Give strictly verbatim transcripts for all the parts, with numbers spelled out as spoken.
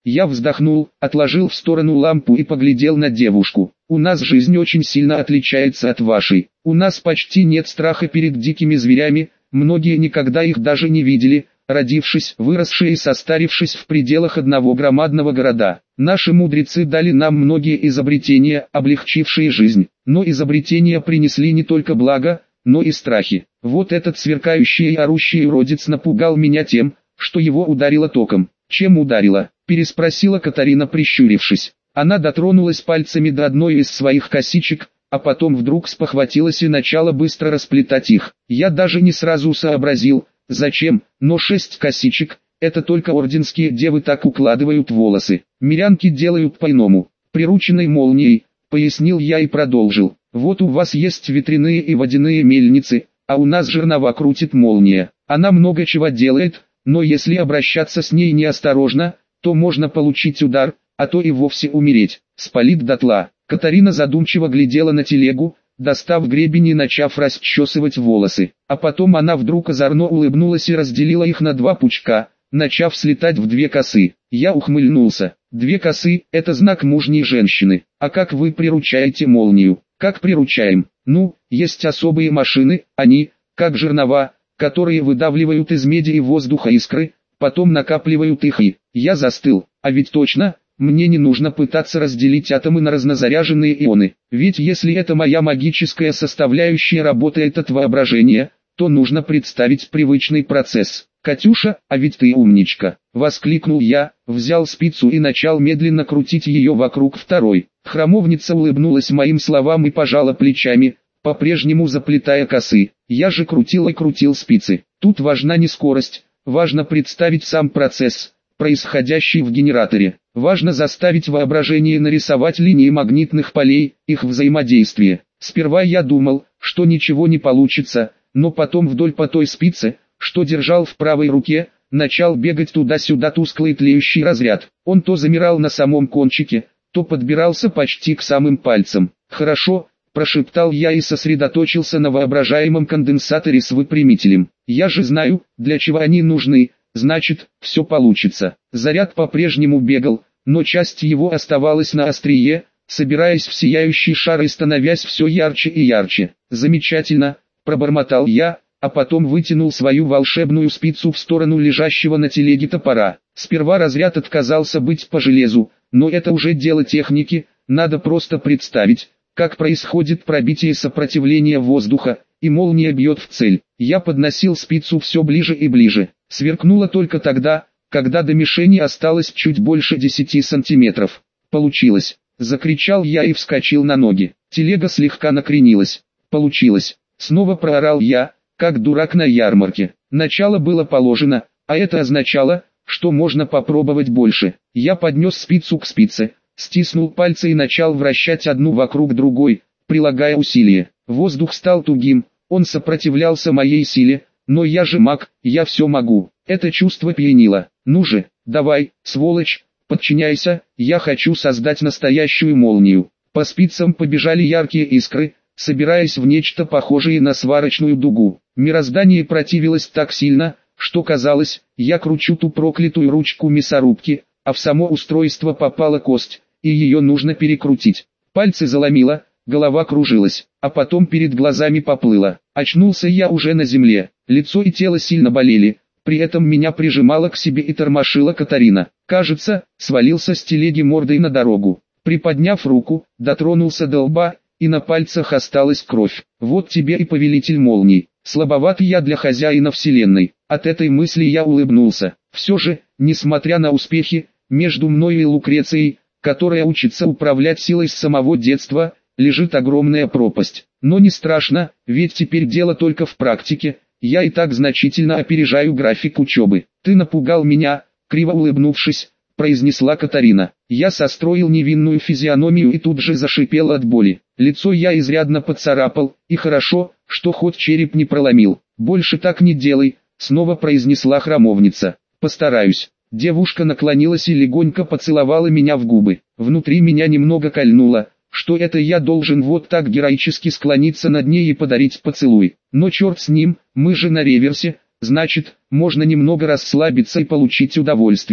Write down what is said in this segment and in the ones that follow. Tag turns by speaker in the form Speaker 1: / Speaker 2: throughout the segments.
Speaker 1: Я вздохнул, отложил в сторону лампу и поглядел на девушку. У нас жизнь очень сильно отличается от вашей. У нас почти нет страха перед дикими зверями, многие никогда их даже не видели, родившись, выросшие и состарившись в пределах одного громадного города. Наши мудрецы дали нам многие изобретения, облегчившие жизнь. Но изобретения принесли не только благо, но и страхи. Вот этот сверкающий и орущий уродец напугал меня тем, что его ударило током. Чем ударило? Переспросила Катарина, прищурившись. Она дотронулась пальцами до одной из своих косичек, а потом вдруг спохватилась и начала быстро расплетать их. Я даже не сразу сообразил, зачем, но шесть косичек, это только орденские девы так укладывают волосы. Мирянки делают по-иному. Прирученной молнией, пояснил я и продолжил. Вот у вас есть ветряные и водяные мельницы, а у нас жернова крутит молния. Она много чего делает, но если обращаться с ней неосторожно, то можно получить удар, а то и вовсе умереть, спалит дотла. Катарина задумчиво глядела на телегу, достав гребень и начав расчесывать волосы. А потом она вдруг озорно улыбнулась и разделила их на два пучка, начав слетать в две косы. Я ухмыльнулся. Две косы – это знак мужней женщины. А как вы приручаете молнию? Как приручаем? Ну, есть особые машины, они, как жернова, которые выдавливают из меди и воздуха искры, потом накапливают их и... Я застыл. А ведь точно, мне не нужно пытаться разделить атомы на разнозаряженные ионы. Ведь если эта моя магическая составляющая работает от воображения, то нужно представить привычный процесс. «Катюша, а ведь ты умничка!» — воскликнул я, взял спицу и начал медленно крутить ее вокруг второй. Храмовница улыбнулась моим словам и пожала плечами, по-прежнему заплетая косы. Я же крутил и крутил спицы. Тут важна не скорость, важно представить сам процесс, происходящий в генераторе. Важно заставить воображение нарисовать линии магнитных полей, их взаимодействие. Сперва я думал, что ничего не получится, но потом вдоль по той спице, что держал в правой руке, начал бегать туда-сюда тусклый тлеющий разряд. Он то замирал на самом кончике, то подбирался почти к самым пальцам. «Хорошо», — прошептал я и сосредоточился на воображаемом конденсаторе с выпрямителем. «Я же знаю, для чего они нужны, значит, все получится». Заряд по-прежнему бегал, но часть его оставалась на острие, собираясь в сияющий шар и становясь все ярче и ярче. «Замечательно», — пробормотал я, а потом вытянул свою волшебную спицу в сторону лежащего на телеге топора. Сперва разряд отказался быть по железу, но это уже дело техники, надо просто представить, как происходит пробитие сопротивления воздуха, и молния бьет в цель. Я подносил спицу все ближе и ближе. Сверкнуло только тогда, когда до мишени осталось чуть больше десяти сантиметров. «Получилось!» — закричал я и вскочил на ноги. Телега слегка накренилась. «Получилось!» — снова проорал я, как дурак на ярмарке. Начало было положено, а это означало, что можно попробовать больше. Я поднес спицу к спице, стиснул пальцы и начал вращать одну вокруг другой, прилагая усилия. Воздух стал тугим, он сопротивлялся моей силе, но я же маг, я все могу. Это чувство пьянило. «Ну же, давай, сволочь, подчиняйся, я хочу создать настоящую молнию». По спицам побежали яркие искры, собираясь в нечто похожее на сварочную дугу. Мироздание противилось так сильно, что казалось, я кручу ту проклятую ручку мясорубки, а в само устройство попала кость, и ее нужно перекрутить. Пальцы заломило, голова кружилась, а потом перед глазами поплыло. Очнулся я уже на земле, лицо и тело сильно болели, при этом меня прижимала к себе и тормошила Катарина. Кажется, свалился с телеги мордой на дорогу. Приподняв руку, дотронулся до лба, и на пальцах осталась кровь. Вот тебе и повелитель молний. Слабоват я для хозяина вселенной. От этой мысли я улыбнулся. Все же, несмотря на успехи, между мною и Лукрецией, которая учится управлять силой с самого детства, лежит огромная пропасть. Но не страшно, ведь теперь дело только в практике, я и так значительно опережаю график учебы. «Ты напугал меня», — криво улыбнувшись, произнесла Катарина. Я состроил невинную физиономию и тут же зашипел от боли. Лицо я изрядно поцарапал, и хорошо, что хоть череп не проломил. «Больше так не делай», — снова произнесла храмовница. «Постараюсь». Девушка наклонилась и легонько поцеловала меня в губы. Внутри меня немного кольнуло, что это я должен вот так героически склониться над ней и подарить поцелуй. Но черт с ним, мы же на реверсе, значит, можно немного расслабиться и получить удовольствие.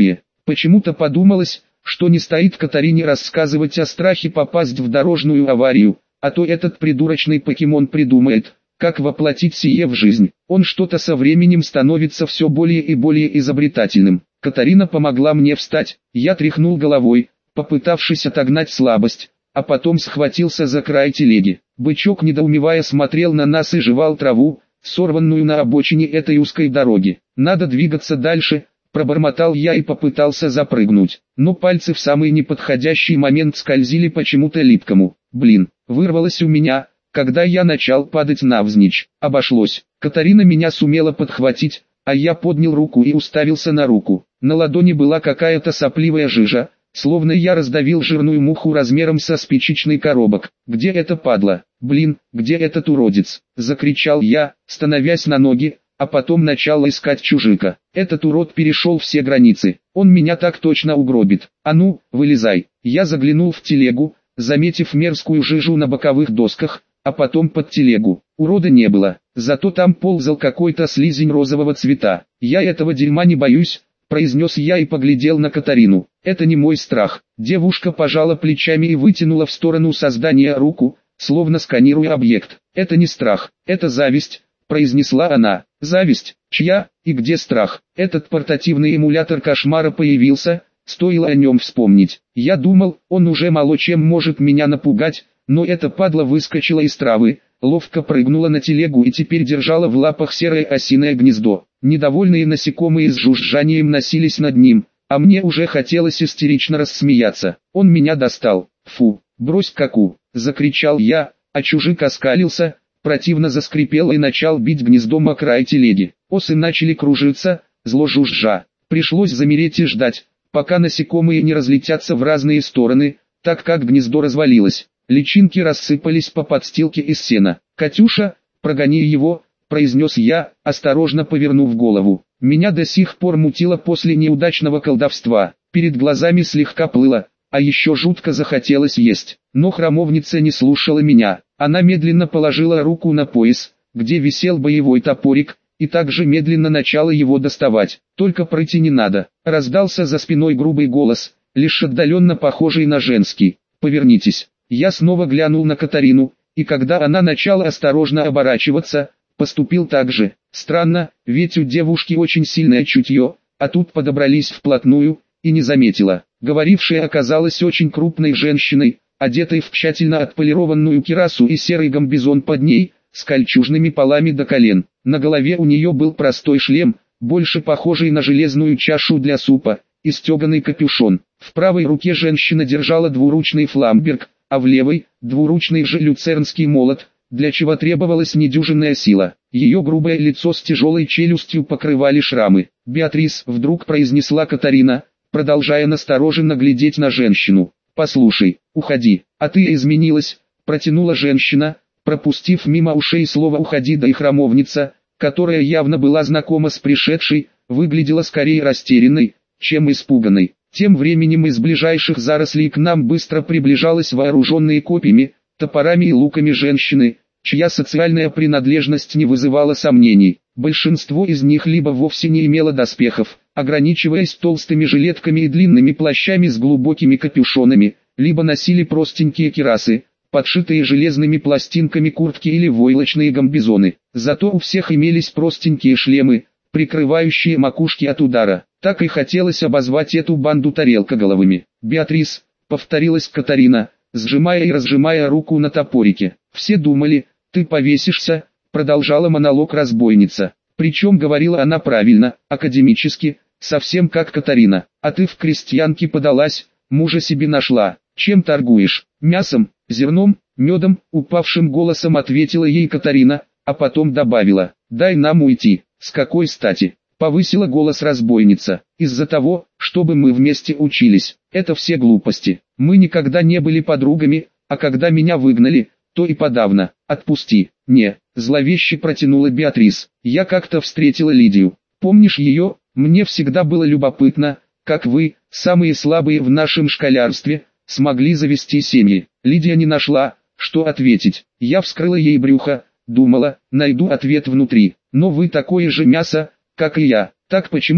Speaker 1: Почему-то подумалось, что не стоит Катарине рассказывать о страхе попасть в дорожную аварию, а то этот придурочный покемон придумает, как воплотить сие в жизнь. Он что-то со временем становится все более и более изобретательным. Катарина помогла мне встать, я тряхнул головой, попытавшись отогнать слабость, а потом схватился за край телеги. Бычок, недоумевая, смотрел на нас и жевал траву, сорванную на обочине этой узкой дороги. «Надо двигаться дальше», — пробормотал я и попытался запрыгнуть, но пальцы в самый неподходящий момент скользили почему-то липкому. Блин, вырвалось у меня, когда я начал падать навзничь. Обошлось. Катарина меня сумела подхватить, а я поднял руку и уставился на руку. На ладони была какая-то сопливая жижа, словно я раздавил жирную муху размером со спичечный коробок. «Где это падла? Блин, где этот уродец?» — закричал я, становясь на ноги, а потом начал искать чужика. Этот урод перешел все границы, он меня так точно угробит. «А ну, вылезай!» Я заглянул в телегу, заметив мерзкую жижу на боковых досках, а потом под телегу. Урода не было, зато там ползал какой-то слизень розового цвета. «Я этого дерьма не боюсь», — произнес я и поглядел на Катарину. «Это не мой страх». Девушка пожала плечами и вытянула в сторону создания руку, словно сканируя объект. «Это не страх, это зависть», — произнесла она. «Зависть? Чья? И где страх?» Этот портативный эмулятор кошмара появился, стоило о нем вспомнить. Я думал, он уже мало чем может меня напугать, но эта падла выскочила из травы, ловко прыгнула на телегу и теперь держала в лапах серое осиное гнездо. Недовольные насекомые с жужжанием носились над ним, а мне уже хотелось истерично рассмеяться. Он меня достал. «Фу, брось каку!» — закричал я, а чужик оскалился, противно заскрипел и начал бить гнездом о край телеги. Осы начали кружиться, зло жужжа. Пришлось замереть и ждать, пока насекомые не разлетятся в разные стороны, так как гнездо развалилось. Личинки рассыпались по подстилке из сена. «Катюша, прогони его», — произнес я, осторожно повернув голову. Меня до сих пор мутило после неудачного колдовства. Перед глазами слегка плыло, а еще жутко захотелось есть. Но храмовница не слушала меня. Она медленно положила руку на пояс, где висел боевой топорик, и также медленно начала его доставать. «Только пройти не надо», — раздался за спиной грубый голос, лишь отдаленно похожий на женский. «Повернитесь». Я снова глянул на Катарину, и когда она начала осторожно оборачиваться, поступил так же. Странно, ведь у девушки очень сильное чутье, а тут подобрались вплотную, и не заметила. Говорившая оказалась очень крупной женщиной, одетой в тщательно отполированную кирасу и серый гамбизон под ней, с кольчужными полами до колен. На голове у нее был простой шлем, больше похожий на железную чашу для супа, и стеганый капюшон. В правой руке женщина держала двуручный фламберг, а в левой – двуручный же люцернский молот, для чего требовалась недюжинная сила. Ее грубое лицо с тяжелой челюстью покрывали шрамы. «Беатрис», – вдруг произнесла Катарина, продолжая настороженно глядеть на женщину. «Послушай, уходи, а ты изменилась», – протянула женщина, пропустив мимо ушей слово «уходи», да и храмовница, которая явно была знакома с пришедшей, выглядела скорее растерянной, чем испуганной. Тем временем из ближайших зарослей к нам быстро приближалась вооруженные копьями, топорами и луками женщины, чья социальная принадлежность не вызывала сомнений. Большинство из них либо вовсе не имело доспехов, ограничиваясь толстыми жилетками и длинными плащами с глубокими капюшонами, либо носили простенькие кирасы, подшитые железными пластинками куртки или войлочные гамбизоны. Зато у всех имелись простенькие шлемы, прикрывающие макушки от удара. Так и хотелось обозвать эту банду тарелкоголовыми. «Беатрис», — повторилась Катарина, сжимая и разжимая руку на топорике. «Все думали, ты повесишься», — продолжала монолог разбойница. Причем говорила она правильно, академически, совсем как Катарина. «А ты в крестьянки подалась, мужа себе нашла. Чем торгуешь? Мясом, зерном, медом?» — упавшим голосом ответила ей Катарина, а потом добавила: «Дай нам уйти». «С какой стати?» — повысила голос разбойница. «Из-за того, чтобы мы вместе учились. Это все глупости. Мы никогда не были подругами, а когда меня выгнали, то и подавно. Отпусти». «Не», — зловеще протянула Беатрис. «Я как-то встретила Лидию. Помнишь ее? Мне всегда было любопытно, как вы, самые слабые в нашем школярстве, смогли завести семьи». Лидия не нашла, что ответить. Я вскрыла ей брюхо, думала, найду ответ внутри. «Но вы такое же мясо, как и я». «Так почему же?»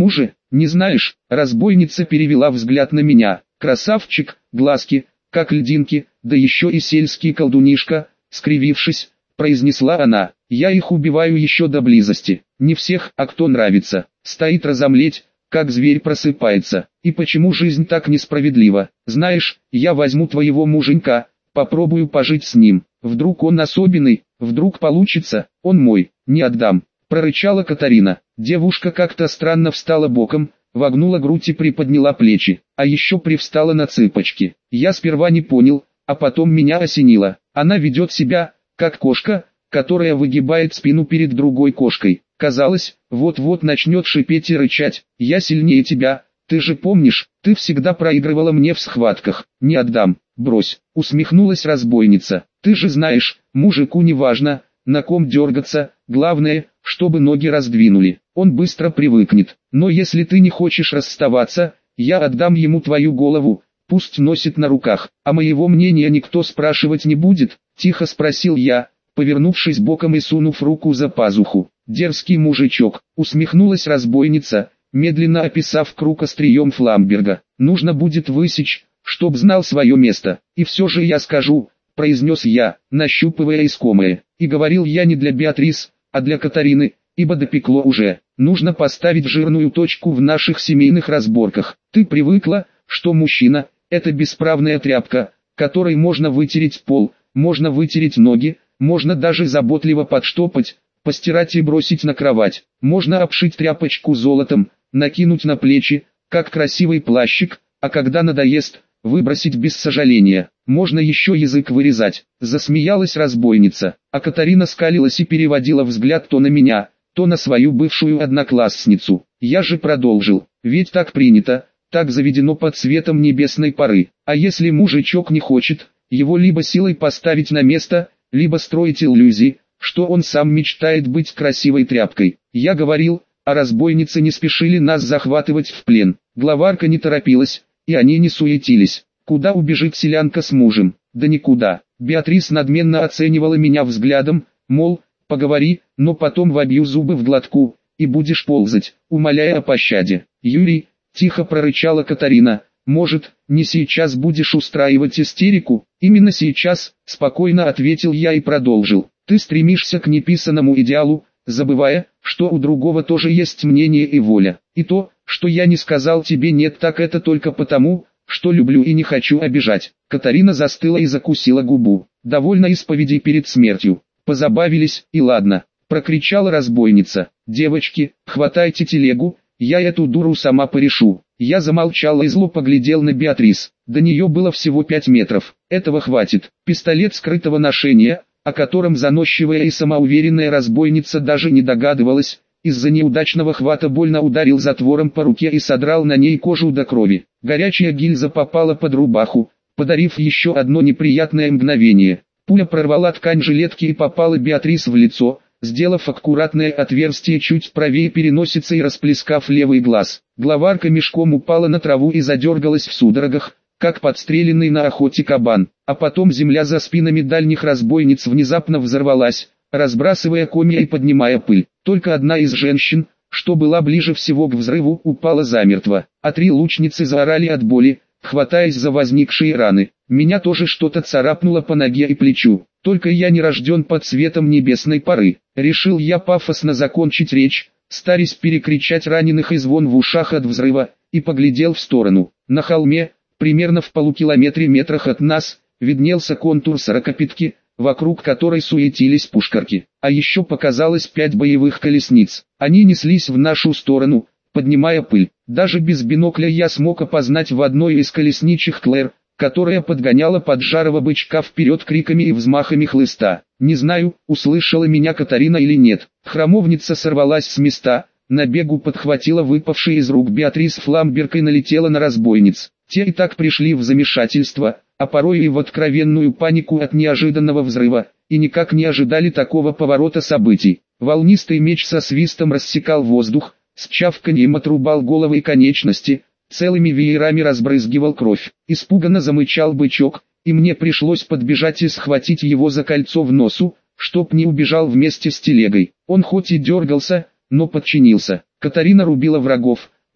Speaker 1: Не знаешь? Разбойница перевела взгляд на меня. Красавчик, глазки, как льдинки, да еще и сельский колдунишка, скривившись, произнесла она. Я их убиваю еще до близости. Не всех, а кто нравится. Стоит разомлеть, как зверь просыпается. И почему жизнь так несправедлива? Знаешь, я возьму твоего муженька, попробую пожить с ним. Вдруг он особенный, вдруг получится, он мой, не отдам. Прорычала Катарина. Девушка как-то странно встала боком, вогнула грудь и приподняла плечи, а еще привстала на цыпочки. Я сперва не понял, а потом меня осенило. Она ведет себя, как кошка, которая выгибает спину перед другой кошкой. Казалось, вот-вот начнет шипеть и рычать. Я сильнее тебя, ты же помнишь, ты всегда проигрывала мне в схватках. Не отдам, брось, усмехнулась разбойница. Ты же знаешь, мужику не важно, на ком дергаться, главное, чтобы ноги раздвинули. Он быстро привыкнет. Но если ты не хочешь расставаться, я отдам ему твою голову, пусть носит на руках. А моего мнения никто спрашивать не будет, тихо спросил я, повернувшись боком и сунув руку за пазуху. Дерзкий мужичок, усмехнулась разбойница, медленно описав круг острием Фламберга. Нужно будет высечь, чтоб знал свое место. И все же я скажу, произнес я, нащупывая искомое. И говорил я не для Беатрис, а для Катарины, ибо допекло уже. Нужно поставить жирную точку в наших семейных разборках. Ты привыкла, что мужчина – это бесправная тряпка, которой можно вытереть пол, можно вытереть ноги, можно даже заботливо подштопать, постирать и бросить на кровать. Можно обшить тряпочку золотом, накинуть на плечи, как красивый плащик, а когда надоест, выбросить без сожаления. Можно еще язык вырезать. Засмеялась разбойница, а Катарина скалилась и переводила взгляд то на меня, то на свою бывшую одноклассницу. Я же продолжил, ведь так принято, так заведено под светом небесной поры. А если мужичок не хочет, его либо силой поставить на место, либо строить иллюзии, что он сам мечтает быть красивой тряпкой. Я говорил, а разбойницы не спешили нас захватывать в плен. Главарка не торопилась, и они не суетились. Куда убежит селянка с мужем? Да никуда. Беатрис надменно оценивала меня взглядом, мол, поговори, но потом вобью зубы в глотку, и будешь ползать, умоляя о пощаде. Юрий, тихо прорычала Катарина, может, не сейчас будешь устраивать истерику? Именно сейчас, спокойно ответил я и продолжил. Ты стремишься к неписанному идеалу, забывая, что у другого тоже есть мнение и воля. И то, что я не сказал тебе нет, так это только потому, что люблю и не хочу обижать. Катарина застыла и закусила губу. Довольно исповедей перед смертью. Позабавились, и ладно, прокричала разбойница. Девочки, хватайте телегу, я эту дуру сама порешу. Я замолчал и зло поглядел на Беатрис. До нее было всего пять метров. Этого хватит. Пистолет скрытого ношения, о котором заносчивая и самоуверенная разбойница даже не догадывалась, из-за неудачного хвата больно ударил затвором по руке и содрал на ней кожу до крови. Горячая гильза попала под рубаху, подарив еще одно неприятное мгновение. Пуля прорвала ткань жилетки и попала Беатрис в лицо, сделав аккуратное отверстие чуть правее переносицы и расплескав левый глаз. Главарка мешком упала на траву и задергалась в судорогах, как подстреленный на охоте кабан. А потом земля за спинами дальних разбойниц внезапно взорвалась, разбрасывая комья и поднимая пыль. Только одна из женщин, что была ближе всего к взрыву, упала замертво, а три лучницы заорали от боли, хватаясь за возникшие раны. Меня тоже что-то царапнуло по ноге и плечу. Только я не рожден под светом небесной поры. Решил я пафосно закончить речь, старясь перекричать раненых и звон в ушах от взрыва, и поглядел в сторону. На холме, примерно в полукилометре метрах от нас, виднелся контур сорокопятки, вокруг которой суетились пушкарки. А еще показалось пять боевых колесниц. Они неслись в нашу сторону, поднимая пыль. Даже без бинокля я смог опознать в одной из колесничих Клэр, которая подгоняла поджарого бычка вперед криками и взмахами хлыста. Не знаю, услышала меня Катарина или нет. Храмовница сорвалась с места, на бегу подхватила выпавший из рук Беатрис фламберг и налетела на разбойниц. Те и так пришли в замешательство, а порой и в откровенную панику от неожиданного взрыва, и никак не ожидали такого поворота событий. Волнистый меч со свистом рассекал воздух, с чавканьем отрубал головы и конечности, целыми веерами разбрызгивал кровь. Испуганно замычал бычок, и мне пришлось подбежать и схватить его за кольцо в носу, чтоб не убежал вместе с телегой. Он хоть и дергался, но подчинился. Катарина рубила врагов,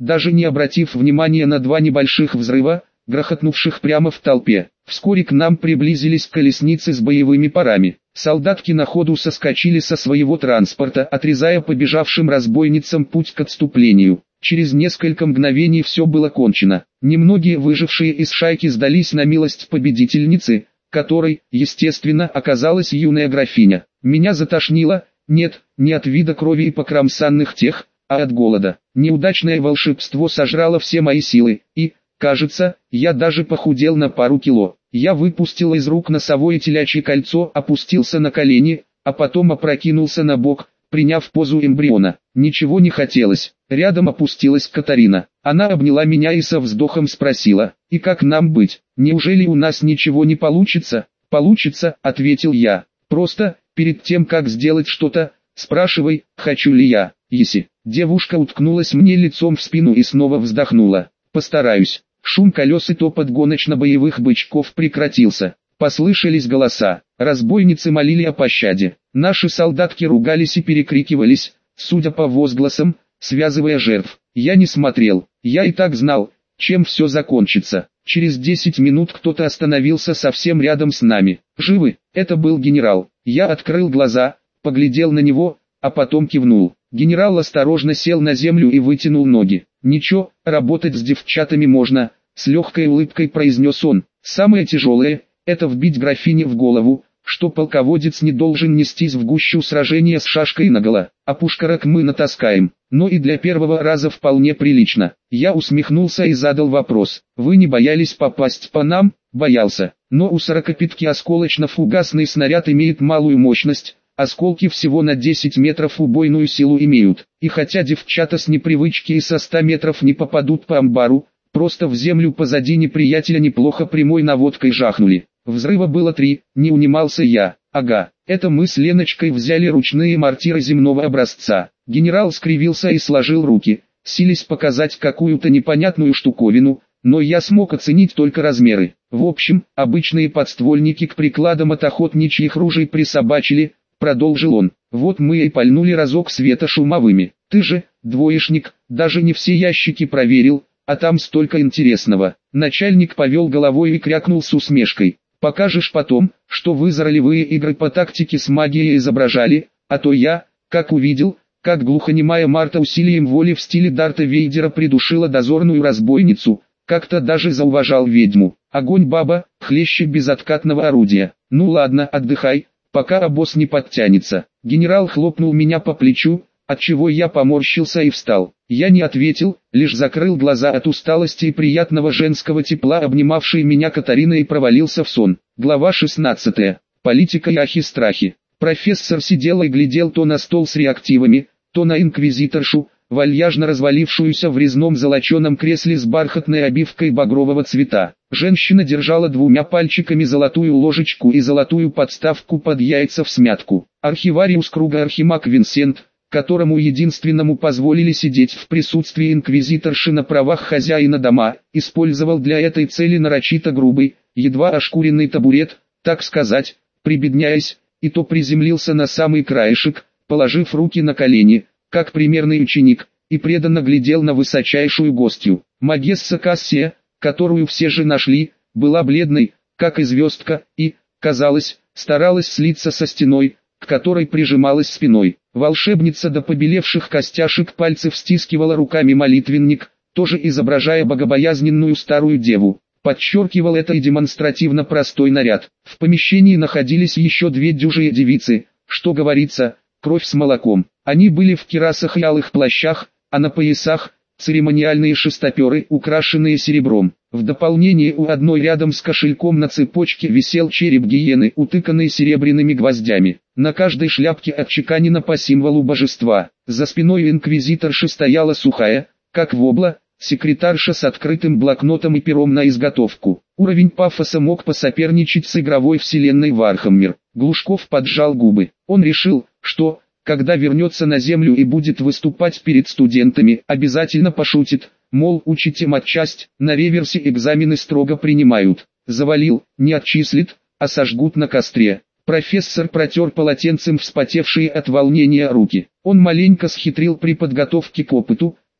Speaker 1: даже не обратив внимания на два небольших взрыва, грохотнувших прямо в толпе. Вскоре к нам приблизились колесницы с боевыми парами. Солдатки на ходу соскочили со своего транспорта, отрезая побежавшим разбойницам путь к отступлению. Через несколько мгновений все было кончено. Немногие выжившие из шайки сдались на милость победительницы, которой, естественно, оказалась юная графиня. Меня затошнило, нет, не от вида крови и покромсанных тех, а от голода. Неудачное волшебство сожрало все мои силы, и, кажется, я даже похудел на пару кило. Я выпустил из рук носовое телячье кольцо, опустился на колени, а потом опрокинулся на бок, приняв позу эмбриона. Ничего не хотелось. Рядом опустилась Катарина. Она обняла меня и со вздохом спросила: «И как нам быть? Неужели у нас ничего не получится?» «Получится», — ответил я. «Просто, перед тем как сделать что-то, спрашивай, хочу ли я». «Еси». Девушка уткнулась мне лицом в спину и снова вздохнула. «Постараюсь». Шум колес и топот гоночно-боевых бычков прекратился. Послышались голоса. Разбойницы молили о пощаде. Наши солдатки ругались и перекрикивались, судя по возгласам, связывая жертв. Я не смотрел. Я и так знал, чем все закончится. Через десять минут кто-то остановился совсем рядом с нами. «Живы?» Это был генерал. Я открыл глаза, поглядел на него, а потом кивнул. Генерал осторожно сел на землю и вытянул ноги. «Ничего, работать с девчатами можно», — с легкой улыбкой произнес он. «Самое тяжелое — это вбить графине в голову, что полководец не должен нестись в гущу сражения с шашкой наголо, а пушкарок мы натаскаем, но и для первого раза вполне прилично». Я усмехнулся и задал вопрос: «Вы не боялись попасть по нам?» «Боялся, но у сорокопятки осколочно-фугасный снаряд имеет малую мощность, осколки всего на десять метров убойную силу имеют, и хотя девчата с непривычки и со ста метров не попадут по амбару, просто в землю позади неприятеля неплохо прямой наводкой жахнули». Взрыва было три, не унимался я. «Ага, это мы с Леночкой взяли ручные мортиры земного образца». Генерал скривился и сложил руки, силясь показать какую-то непонятную штуковину, но я смог оценить только размеры. В общем, обычные подствольники к прикладам от охотничьих ружей присобачили, продолжил он. «Вот мы и пальнули разок светошумовыми. Ты же, двоечник, даже не все ящики проверил, а там столько интересного». Начальник повел головой и крякнул с усмешкой: «Покажешь потом, что вы за ролевые игры по тактике с магией изображали, а то я, как увидел, как глухонемая Марта усилием воли в стиле Дарта Вейдера придушила дозорную разбойницу, как-то даже зауважал ведьму. Огонь, баба, хлеще безоткатного орудия. Ну ладно, отдыхай, пока обоз не подтянется». Генерал хлопнул меня по плечу, отчего я поморщился и встал. Я не ответил, лишь закрыл глаза от усталости и приятного женского тепла, обнимавшей меня Катарина, и провалился в сон. Глава шестнадцатая. Политика и ахи-страхи. Профессор сидел и глядел то на стол с реактивами, то на инквизиторшу, вальяжно развалившуюся в резном золоченом кресле с бархатной обивкой багрового цвета. Женщина держала двумя пальчиками золотую ложечку и золотую подставку под яйца в смятку. Архивариус круга архимаг Винсент, которому единственному позволили сидеть в присутствии инквизиторши на правах хозяина дома, использовал для этой цели нарочито грубый, едва ошкуренный табурет, так сказать, прибедняясь, и то приземлился на самый краешек, положив руки на колени, как примерный ученик, и преданно глядел на высочайшую гостью. Магесса Кассия, которую все же нашли, была бледной, как и звездка, и, казалось, старалась слиться со стеной, к которой прижималась спиной. Волшебница до побелевших костяшек пальцев стискивала руками молитвенник, тоже изображая богобоязненную старую деву. Подчеркивал это и демонстративно простой наряд. В помещении находились еще две дюжие девицы, что говорится, кровь с молоком. Они были в кирасах и алых плащах, а на поясах – церемониальные шестоперы, украшенные серебром. В дополнение у одной рядом с кошельком на цепочке висел череп гиены, утыканный серебряными гвоздями. На каждой шляпке отчеканено по символу божества. За спиной инквизиторши стояла сухая, как вобла, секретарша с открытым блокнотом и пером на изготовку. Уровень пафоса мог посоперничать с игровой вселенной Вархаммер. Глушков поджал губы. Он решил, что, когда вернется на землю и будет выступать перед студентами, обязательно пошутит, мол, учите матчасть, на реверсе экзамены строго принимают. Завалил, не отчислит, а сожгут на костре. Профессор протер полотенцем вспотевшие от волнения руки. Он маленько схитрил при подготовке к опыту,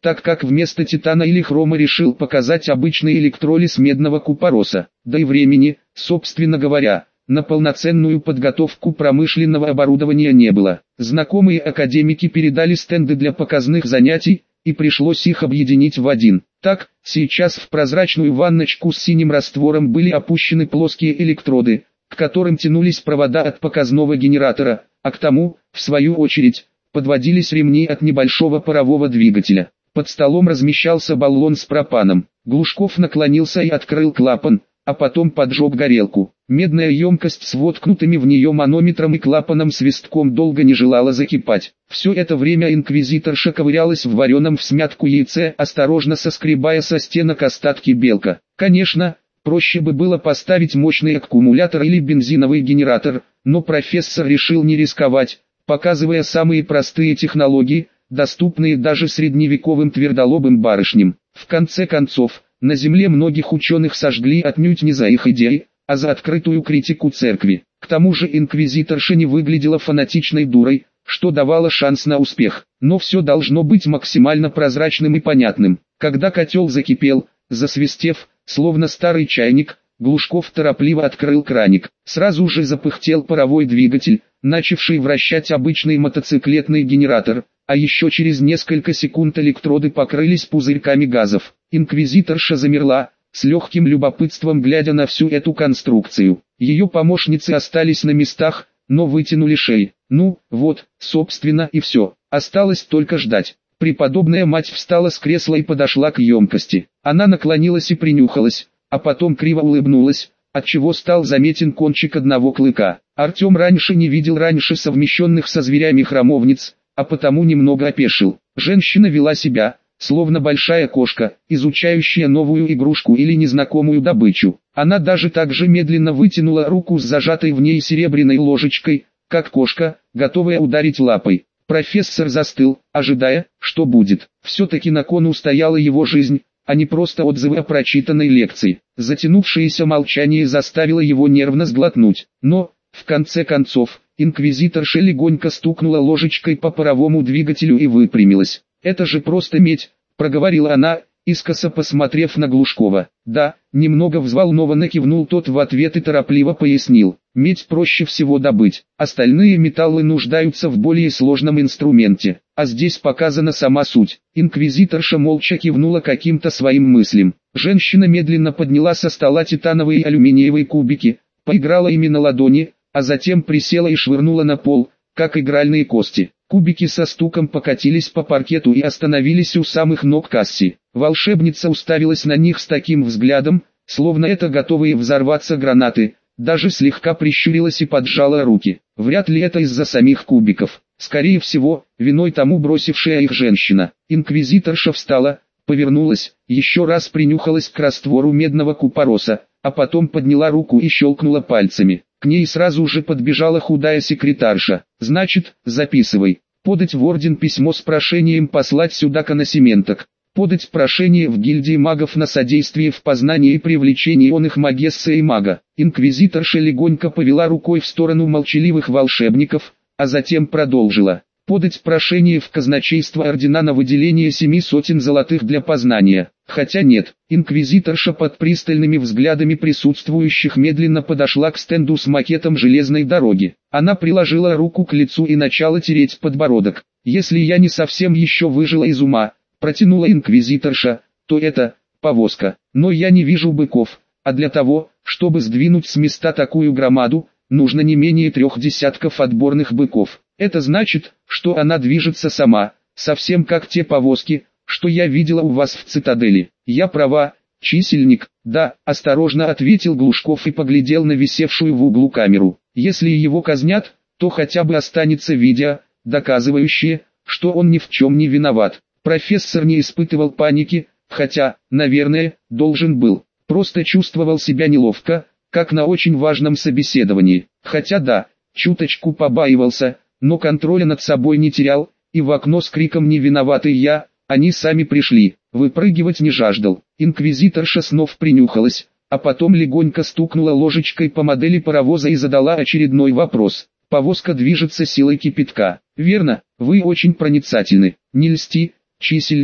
Speaker 1: так как вместо титана или хрома решил показать обычный электролиз медного купороса. Да и времени, собственно говоря, на полноценную подготовку промышленного оборудования не было. Знакомые академики передали стенды для показных занятий, и пришлось их объединить в один. Так, сейчас в прозрачную ванночку с синим раствором были опущены плоские электроды, к которым тянулись провода от показного генератора, а к тому, в свою очередь, подводились ремни от небольшого парового двигателя. Под столом размещался баллон с пропаном. Глушков наклонился и открыл клапан, а потом поджег горелку. Медная емкость с воткнутыми в нее манометром и клапаном-свистком долго не желала закипать. Все это время инквизиторша ковырялась в вареном всмятку яйце, осторожно соскребая со стенок остатки белка. Конечно, проще бы было поставить мощный аккумулятор или бензиновый генератор, но профессор решил не рисковать, показывая самые простые технологии, доступные даже средневековым твердолобым барышням. В конце концов, на земле многих ученых сожгли отнюдь не за их идеи, а за открытую критику церкви. К тому же инквизиторша не выглядела фанатичной дурой, что давало шанс на успех. Но все должно быть максимально прозрачным и понятным. Когда котел закипел, засвистев, словно старый чайник, Глушков торопливо открыл краник. Сразу же запыхтел паровой двигатель, начавший вращать обычный мотоциклетный генератор, а еще через несколько секунд электроды покрылись пузырьками газов. Инквизиторша замерла, с легким любопытством глядя на всю эту конструкцию. Ее помощницы остались на местах, но вытянули шеи. Ну, вот, собственно и все. Осталось только ждать. Преподобная мать встала с кресла и подошла к емкости. Она наклонилась и принюхалась, а потом криво улыбнулась, отчего стал заметен кончик одного клыка. Артем раньше не видел раньше совмещенных со зверями храмовниц, а потому немного опешил. Женщина вела себя, словно большая кошка, изучающая новую игрушку или незнакомую добычу. Она даже так же медленно вытянула руку с зажатой в ней серебряной ложечкой, как кошка, готовая ударить лапой. Профессор застыл, ожидая, что будет. Все-таки на кону стояла его жизнь, а не просто отзывы о прочитанной лекции. Затянувшееся молчание заставило его нервно сглотнуть. Но, в конце концов, инквизиторша легонько стукнула ложечкой по паровому двигателю и выпрямилась. «Это же просто медь», — проговорила она, искоса посмотрев на Глушкова. «Да», — немного взволнованно кивнул тот в ответ и торопливо пояснил. «Медь проще всего добыть, остальные металлы нуждаются в более сложном инструменте, а здесь показана сама суть». Инквизиторша молча кивнула каким-то своим мыслям. Женщина медленно подняла со стола титановые и алюминиевые кубики, поиграла ими на ладони, а затем присела и швырнула на пол, как игральные кости. Кубики со стуком покатились по паркету и остановились у самых ног Касси. Волшебница уставилась на них с таким взглядом, словно это готовые взорваться гранаты, даже слегка прищурилась и поджала руки. Вряд ли это из-за самих кубиков. Скорее всего, виной тому бросившая их женщина. Инквизиторша встала, повернулась, еще раз принюхалась к раствору медного купороса, а потом подняла руку и щелкнула пальцами. К ней сразу же подбежала худая секретарша. «Значит, записывай. Подать в орден письмо с прошением послать сюда коносементок. Подать прошение в гильдии магов на содействие в познании и привлечении он их магесса и мага». Инквизиторша легонько повела рукой в сторону молчаливых волшебников, а затем продолжила. «Подать прошение в казначейство ордена на выделение семи сотен золотых для познания». Хотя нет, инквизиторша под пристальными взглядами присутствующих медленно подошла к стенду с макетом железной дороги. Она приложила руку к лицу и начала тереть подбородок. «Если я не совсем еще выжила из ума», протянула инквизиторша, «то это повозка. Но я не вижу быков, а для того, чтобы сдвинуть с места такую громаду, нужно не менее трех десятков отборных быков. Это значит, что она движется сама, совсем как те повозки, что я видела у вас в цитадели. Я права, чисельник?» «Да», — осторожно ответил Глушков и поглядел на висевшую в углу камеру. «Если его казнят, то хотя бы останется видео, доказывающее, что он ни в чем не виноват». Профессор не испытывал паники, хотя, наверное, должен был. Просто чувствовал себя неловко, как на очень важном собеседовании. Хотя да, чуточку побаивался, но контроля над собой не терял, и в окно с криком «Не виноватый я!» они сами пришли. Выпрыгивать не жаждал. Инквизиторша снова принюхалась, а потом легонько стукнула ложечкой по модели паровоза и задала очередной вопрос. «Повозка движется силой кипятка. Верно, вы очень проницательны. Не льсти, чисельник»,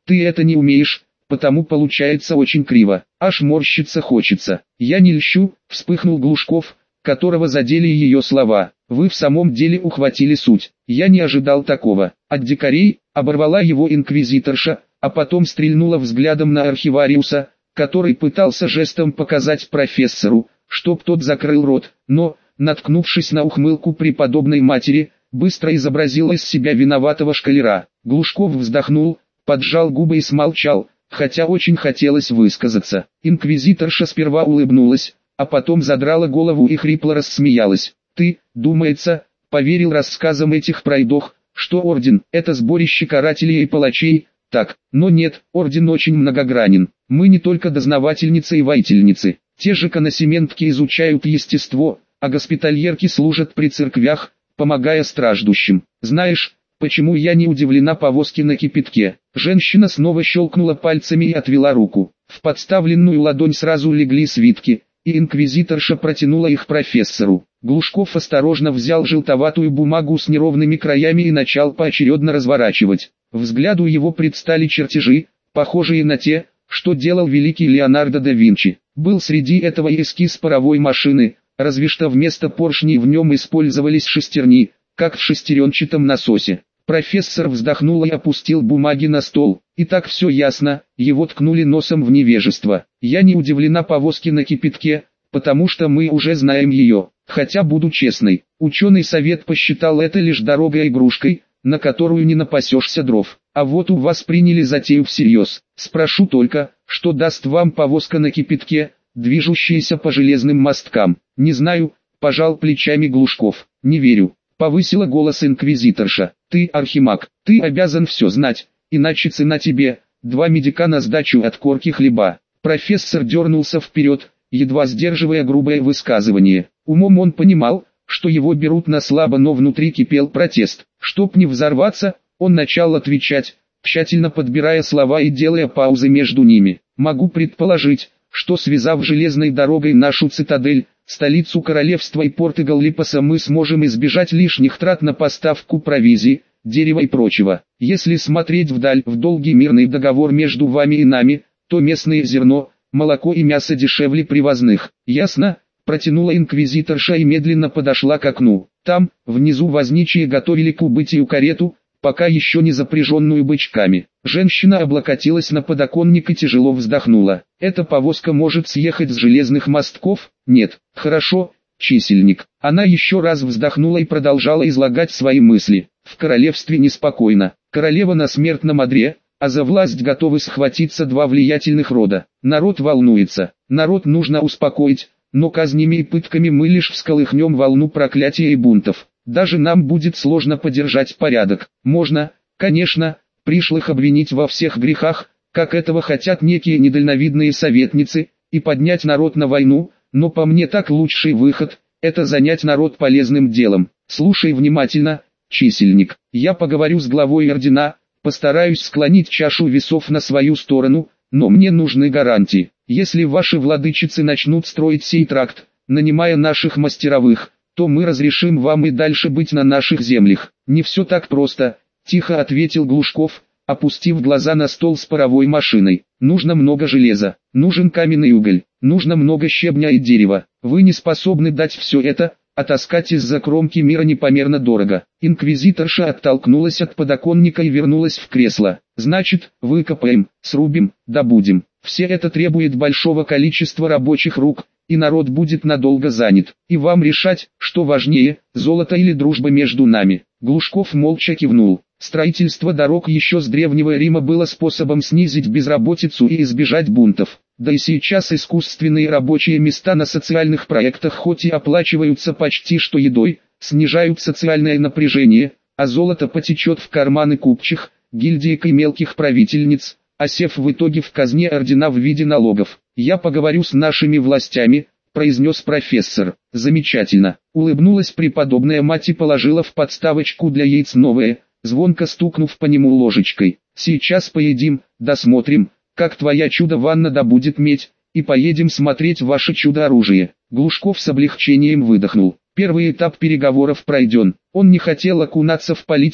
Speaker 1: Ты это не умеешь, потому получается очень криво, аж морщиться хочется. Я не льщу, вспыхнул Глушков, которого задели ее слова. Вы в самом деле ухватили суть. Я не ожидал такого. От дикарей, оборвала его инквизиторша, а потом стрельнула взглядом на архивариуса, который пытался жестом показать профессору, чтоб тот закрыл рот, но, наткнувшись на ухмылку преподобной матери, быстро изобразил из себя виноватого школяра. Глушков вздохнул, поджал губы и смолчал, хотя очень хотелось высказаться. Инквизиторша сперва улыбнулась, а потом задрала голову и хрипло рассмеялась. Ты, думается, поверил рассказам этих пройдох, что орден – это сборище карателей и палачей? Так, но нет, орден очень многогранен. Мы не только дознавательницы и воительницы. Те же коносементки изучают естество, а госпитальерки служат при церквях, помогая страждущим. Знаешь, почему я не удивлена повозке на кипятке? Женщина снова щелкнула пальцами и отвела руку. В подставленную ладонь сразу легли свитки, и инквизиторша протянула их профессору. Глушков осторожно взял желтоватую бумагу с неровными краями и начал поочередно разворачивать. Взгляду его предстали чертежи, похожие на те, что делал великий Леонардо да Винчи. Был среди этого и эскиз паровой машины, разве что вместо поршней в нем использовались шестерни, как в шестеренчатом насосе. Профессор вздохнул и опустил бумаги на стол. И так все ясно, его ткнули носом в невежество. Я не удивлена повозке на кипятке, потому что мы уже знаем ее. Хотя буду честной, ученый совет посчитал это лишь дорогой-игрушкой, на которую не напасешься дров. А вот у вас приняли затею всерьез. Спрошу только, что даст вам повозка на кипятке, движущаяся по железным мосткам? Не знаю, пожал плечами Глушков. Не верю. Повысила голос инквизиторша. Ты, архимаг, ты обязан все знать, иначе цена тебе, два медика на сдачу от корки хлеба. Профессор дернулся вперед, едва сдерживая грубое высказывание. Умом он понимал, что его берут на слабо, но внутри кипел протест. Чтоб не взорваться, он начал отвечать, тщательно подбирая слова и делая паузы между ними. Могу предположить, что связав железной дорогой нашу цитадель, столицу королевства и порт Галлипаса, мы сможем избежать лишних трат на поставку провизии, дерева и прочего. Если смотреть вдаль, в долгий мирный договор между вами и нами, то местное зерно, молоко и мясо дешевле привозных. Ясно? Протянула инквизиторша и медленно подошла к окну. Там, внизу возничие готовили к убытию карету, пока еще не запряженную бычками. Женщина облокотилась на подоконник и тяжело вздохнула. Эта повозка может съехать с железных мостков? Нет. Хорошо, чисельник. Она еще раз вздохнула и продолжала излагать свои мысли. В королевстве неспокойно. Королева на смертном одре, а за власть готовы схватиться два влиятельных рода. Народ волнуется. Народ нужно успокоить, но казнями и пытками мы лишь всколыхнем волну проклятия и бунтов. Даже нам будет сложно поддержать порядок. Можно, конечно, пришлых обвинить во всех грехах, как этого хотят некие недальновидные советницы, и поднять народ на войну, но по мне так лучший выход – это занять народ полезным делом. Слушай внимательно, чисельник, я поговорю с главой ордена, постараюсь склонить чашу весов на свою сторону, но мне нужны гарантии. Если ваши владычицы начнут строить сей тракт, нанимая наших мастеровых, то мы разрешим вам и дальше быть на наших землях. Не все так просто, тихо ответил Глушков, опустив глаза на стол с паровой машиной. Нужно много железа, нужен каменный уголь, нужно много щебня и дерева. Вы не способны дать все это, а таскать из-за кромки мира непомерно дорого. Инквизиторша оттолкнулась от подоконника и вернулась в кресло. Значит, выкопаем, срубим, добудем. Все это требует большого количества рабочих рук, и народ будет надолго занят. И вам решать, что важнее, золото или дружба между нами. Глушков молча кивнул. Строительство дорог еще с Древнего Рима было способом снизить безработицу и избежать бунтов. Да и сейчас искусственные рабочие места на социальных проектах хоть и оплачиваются почти что едой, снижают социальное напряжение, а золото потечет в карманы купчих, гильдиек и мелких правительниц, осев в итоге в казне ордена в виде налогов. «Я поговорю с нашими властями», — произнес профессор. «Замечательно». Улыбнулась преподобная мать и положила в подставочку для яиц новое, звонко стукнув по нему ложечкой. «Сейчас поедим, досмотрим, как твоя чудо-ванна добудет медь, и поедем смотреть ваше чудо-оружие». Глушков с облегчением выдохнул. Первый этап переговоров пройден. Он не хотел окунаться в политику,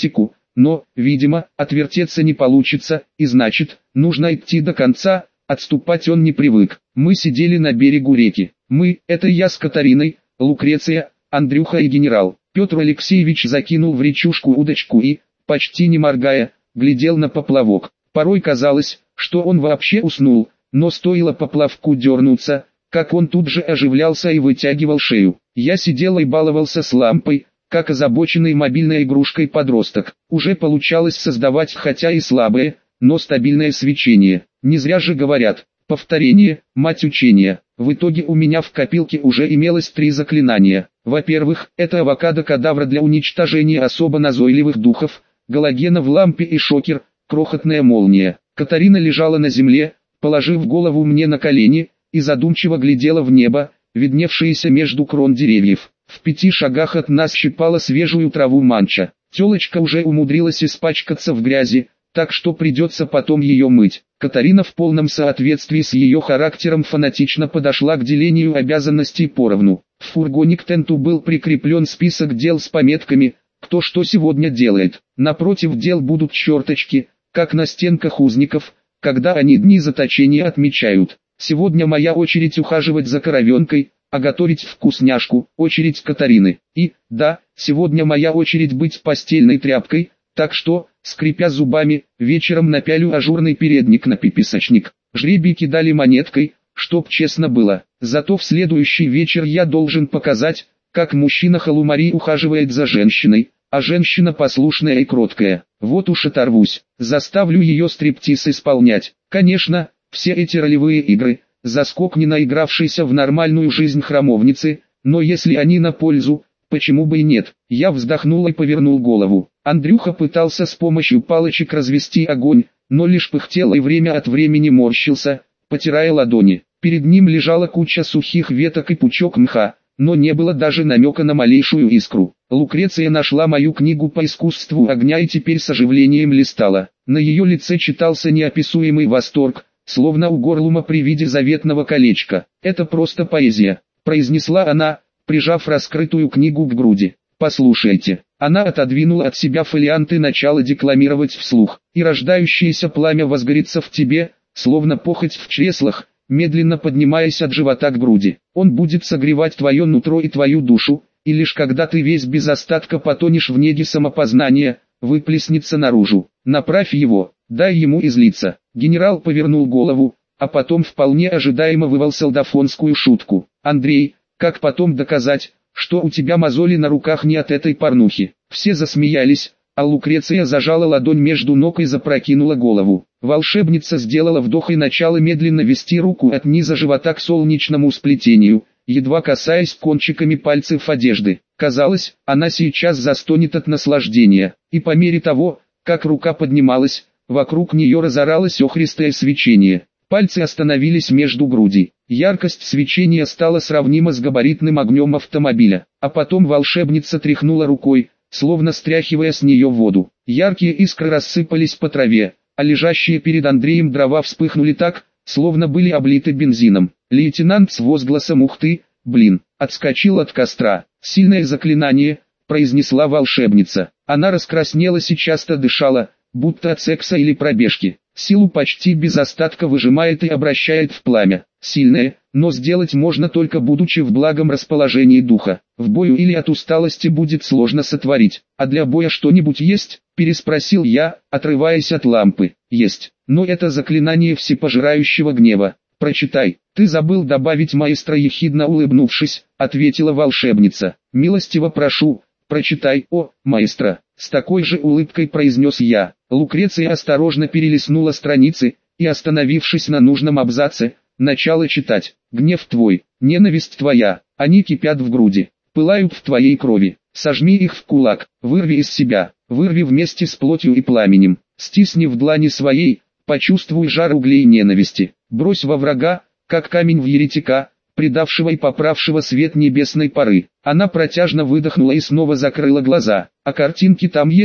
Speaker 1: но, видимо, отвертеться не получится, и значит, нужно идти до конца, отступать он не привык. Мы сидели на берегу реки. Мы, это я с Катариной, Лукреция, Андрюха и генерал. Петр Алексеевич закинул в речушку удочку и, почти не моргая, глядел на поплавок. Порой казалось, что он вообще уснул, но стоило поплавку дернуться, как он тут же оживлялся и вытягивал шею. Я сидел и баловался с лампой, как озабоченный мобильной игрушкой подросток. Уже получалось создавать хотя и слабое, но стабильное свечение. Не зря же говорят, повторение, мать учения. В итоге у меня в копилке уже имелось три заклинания. Во-первых, это авокадо-кадавра для уничтожения особо назойливых духов, галогена в лампе и шокер, крохотная молния. Катарина лежала на земле, положив голову мне на колени, и задумчиво глядела в небо, видневшееся между крон деревьев. В пяти шагах от нас щипала свежую траву манча. Тёлочка уже умудрилась испачкаться в грязи, так что придется потом ее мыть. Катарина в полном соответствии с ее характером фанатично подошла к делению обязанностей поровну. В фургоне к тенту был прикреплен список дел с пометками, кто что сегодня делает. Напротив дел будут черточки, как на стенках узников, когда они дни заточения отмечают. Сегодня моя очередь ухаживать за коровенкой, а готовить вкусняшку, очередь Катарины. И, да, сегодня моя очередь быть постельной тряпкой, так что, скрипя зубами, вечером напялю ажурный передник на пиписочник. Жребий кидали монеткой, чтоб честно было. Зато в следующий вечер я должен показать, как мужчина Халумари ухаживает за женщиной, а женщина послушная и кроткая. Вот уж оторвусь, заставлю ее стриптиз исполнять. Конечно, все эти ролевые игры, заскок не наигравшийся в нормальную жизнь храмовницы, но если они на пользу, почему бы и нет? Я вздохнул и повернул голову. Андрюха пытался с помощью палочек развести огонь, но лишь пыхтел и время от времени морщился, потирая ладони. Перед ним лежала куча сухих веток и пучок мха, но не было даже намека на малейшую искру. Лукреция нашла мою книгу по искусству огня и теперь с оживлением листала. На ее лице читался неописуемый восторг, словно у Горлума при виде заветного колечка. «Это просто поэзия», — произнесла она, прижав раскрытую книгу к груди. «Послушайте». Она отодвинула от себя фолиант и начала декламировать вслух. «И рождающееся пламя возгорится в тебе, словно похоть в чреслах, медленно поднимаясь от живота к груди. Он будет согревать твое нутро и твою душу, и лишь когда ты весь без остатка потонешь в неге самопознания, выплеснется наружу. Направь его, дай ему излиться». Генерал повернул голову, а потом вполне ожидаемо вывал солдафонскую шутку. «Андрей, как потом доказать, что у тебя мозоли на руках не от этой порнухи?» Все засмеялись, а Лукреция зажала ладонь между ног и запрокинула голову. Волшебница сделала вдох и начала медленно вести руку от низа живота к солнечному сплетению, едва касаясь кончиками пальцев одежды. Казалось, она сейчас застонет от наслаждения, и по мере того, как рука поднималась, вокруг нее разоралось охристое свечение. Пальцы остановились между груди. Яркость свечения стала сравнима с габаритным огнем автомобиля. А потом волшебница тряхнула рукой, словно стряхивая с нее воду. Яркие искры рассыпались по траве, а лежащие перед Андреем дрова вспыхнули так, словно были облиты бензином. Лейтенант с возгласом «Ух ты, блин!» отскочил от костра. «Сильное заклинание», — произнесла волшебница. Она раскраснелась и часто дышала, будто от секса или пробежки. Силу почти без остатка выжимает и обращает в пламя. Сильное, но сделать можно только будучи в благом расположении духа. В бою или от усталости будет сложно сотворить. «А для боя что-нибудь есть?» – переспросил я, отрываясь от лампы. «Есть, но это заклинание всепожирающего гнева. Прочитай». «Ты забыл добавить маэстро», ехидно улыбнувшись, ответила волшебница. «Милостиво прошу, прочитай, о, маэстро». С такой же улыбкой произнес я. Лукреция осторожно перелистнула страницы, и, остановившись на нужном абзаце, начала читать. «Гнев твой, ненависть твоя, они кипят в груди, пылают в твоей крови. Сожми их в кулак, вырви из себя, вырви вместе с плотью и пламенем, стисни в длани своей, почувствуй жар углей ненависти, брось во врага, как камень в еретика, предавшего и поправшего свет небесной поры». Она протяжно выдохнула и снова закрыла глаза. «А картинки там есть?» —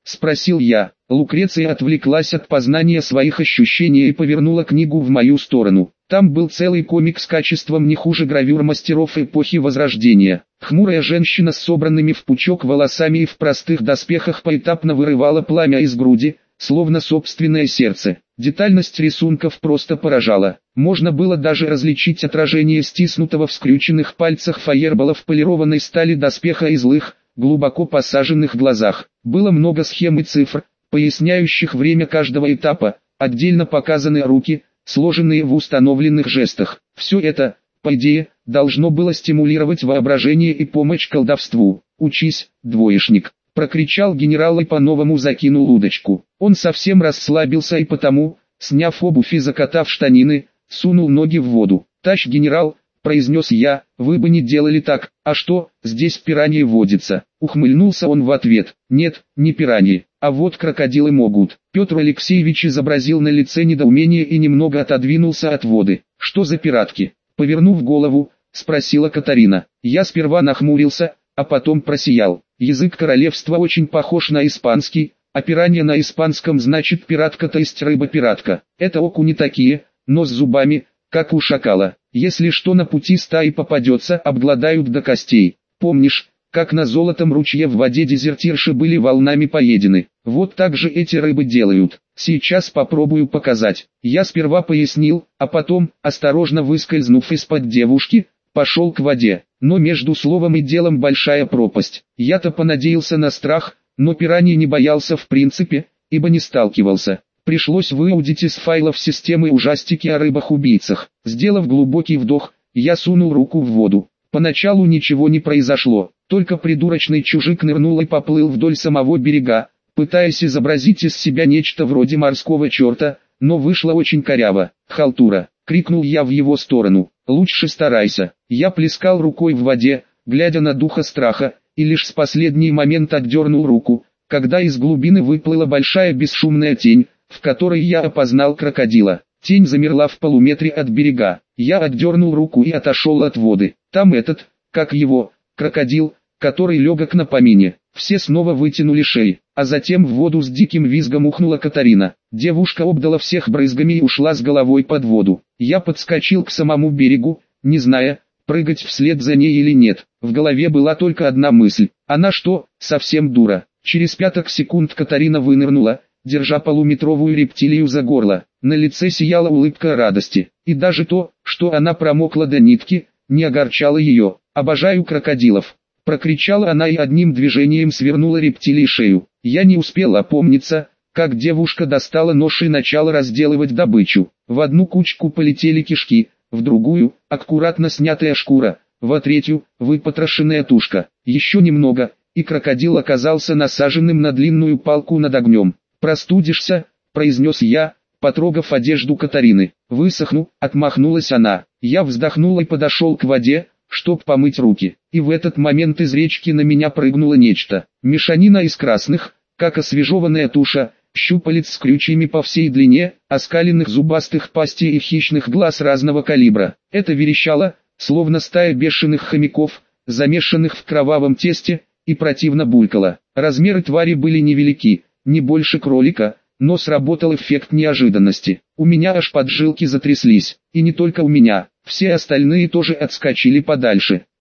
Speaker 1: спросил я. Лукреция отвлеклась от познания своих ощущений и повернула книгу в мою сторону. Там был целый комик с качеством не хуже гравюр мастеров эпохи Возрождения. Хмурая женщина с собранными в пучок волосами и в простых доспехах поэтапно вырывала пламя из груди, словно собственное сердце. Детальность рисунков просто поражала. Можно было даже различить отражение стиснутого в скрюченных пальцах фаербола в полированной стали доспеха и злых, глубоко посаженных глазах. Было много схем и цифр, поясняющих время каждого этапа, отдельно показаны руки, сложенные в установленных жестах. Все это, по идее, должно было стимулировать воображение и помочь колдовству. «Учись, двоечник!» — прокричал генерал и по-новому закинул удочку. Он совсем расслабился и потому, сняв обувь и закатав штанины, сунул ноги в воду. «Тащ, генерал!» — произнес я, — «вы бы не делали так, а что, здесь пираньи водятся?» Ухмыльнулся он в ответ. «Нет, не пираньи, а вот крокодилы могут». Петр Алексеевич изобразил на лице недоумение и немного отодвинулся от воды. «Что за пиратки?» Повернув голову, спросила Катарина. Я сперва нахмурился, а потом просиял. Язык королевства очень похож на испанский, а пиранья на испанском значит пиратка, то есть рыба-пиратка. Это окуни такие, но с зубами, как у шакала. Если что на пути стаи попадется, обгладают до костей. Помнишь, как на золотом ручье в воде дезертирши были волнами поедены? Вот так же эти рыбы делают. Сейчас попробую показать. Я сперва пояснил, а потом, осторожно выскользнув из-под девушки, пошел к воде. Но между словом и делом большая пропасть. Я-то понадеялся на страх, но пираний не боялся в принципе, ибо не сталкивался. Пришлось выудить из файлов системы ужастики о рыбах-убийцах. Сделав глубокий вдох, я сунул руку в воду. Поначалу ничего не произошло, только придурочный чужик нырнул и поплыл вдоль самого берега, пытаясь изобразить из себя нечто вроде морского черта, но вышло очень коряво. «Халтура!» — крикнул я в его сторону. «Лучше старайся». Я плескал рукой в воде, глядя на духа страха, и лишь с последний момент отдернул руку, когда из глубины выплыла большая бесшумная тень, в которой я опознал крокодила. Тень замерла в полуметре от берега. Я отдернул руку и отошел от воды. Там этот, как его, крокодил, который легок на помине. Все снова вытянули шеи, а затем в воду с диким визгом ухнула Катарина. Девушка обдала всех брызгами и ушла с головой под воду. Я подскочил к самому берегу, не зная, прыгать вслед за ней или нет. В голове была только одна мысль. Она что, совсем дура? Через пяток секунд Катарина вынырнула, держа полуметровую рептилию за горло. На лице сияла улыбка радости. И даже то, что она промокла до нитки, не огорчало ее. «Обожаю крокодилов!» Прокричала она и одним движением свернула рептилии шею. Я не успел опомниться, как девушка достала нож и начала разделывать добычу. В одну кучку полетели кишки, в другую – аккуратно снятая шкура, в третью – выпотрошенная тушка. Еще немного, и крокодил оказался насаженным на длинную палку над огнем. «Простудишься», – произнес я, потрогав одежду Катарины. «Высохну», – отмахнулась она. Я вздохнул и подошел к воде, чтоб помыть руки. И в этот момент из речки на меня прыгнуло нечто. Мешанина из красных, как освежеванная туша, щупалец с крючьями по всей длине, оскаленных зубастых пастей и хищных глаз разного калибра. Это верещало, словно стая бешеных хомяков, замешанных в кровавом тесте, и противно булькало. Размеры твари были невелики, не больше кролика, но сработал эффект неожиданности. У меня аж поджилки затряслись, и не только у меня, все остальные тоже отскочили подальше.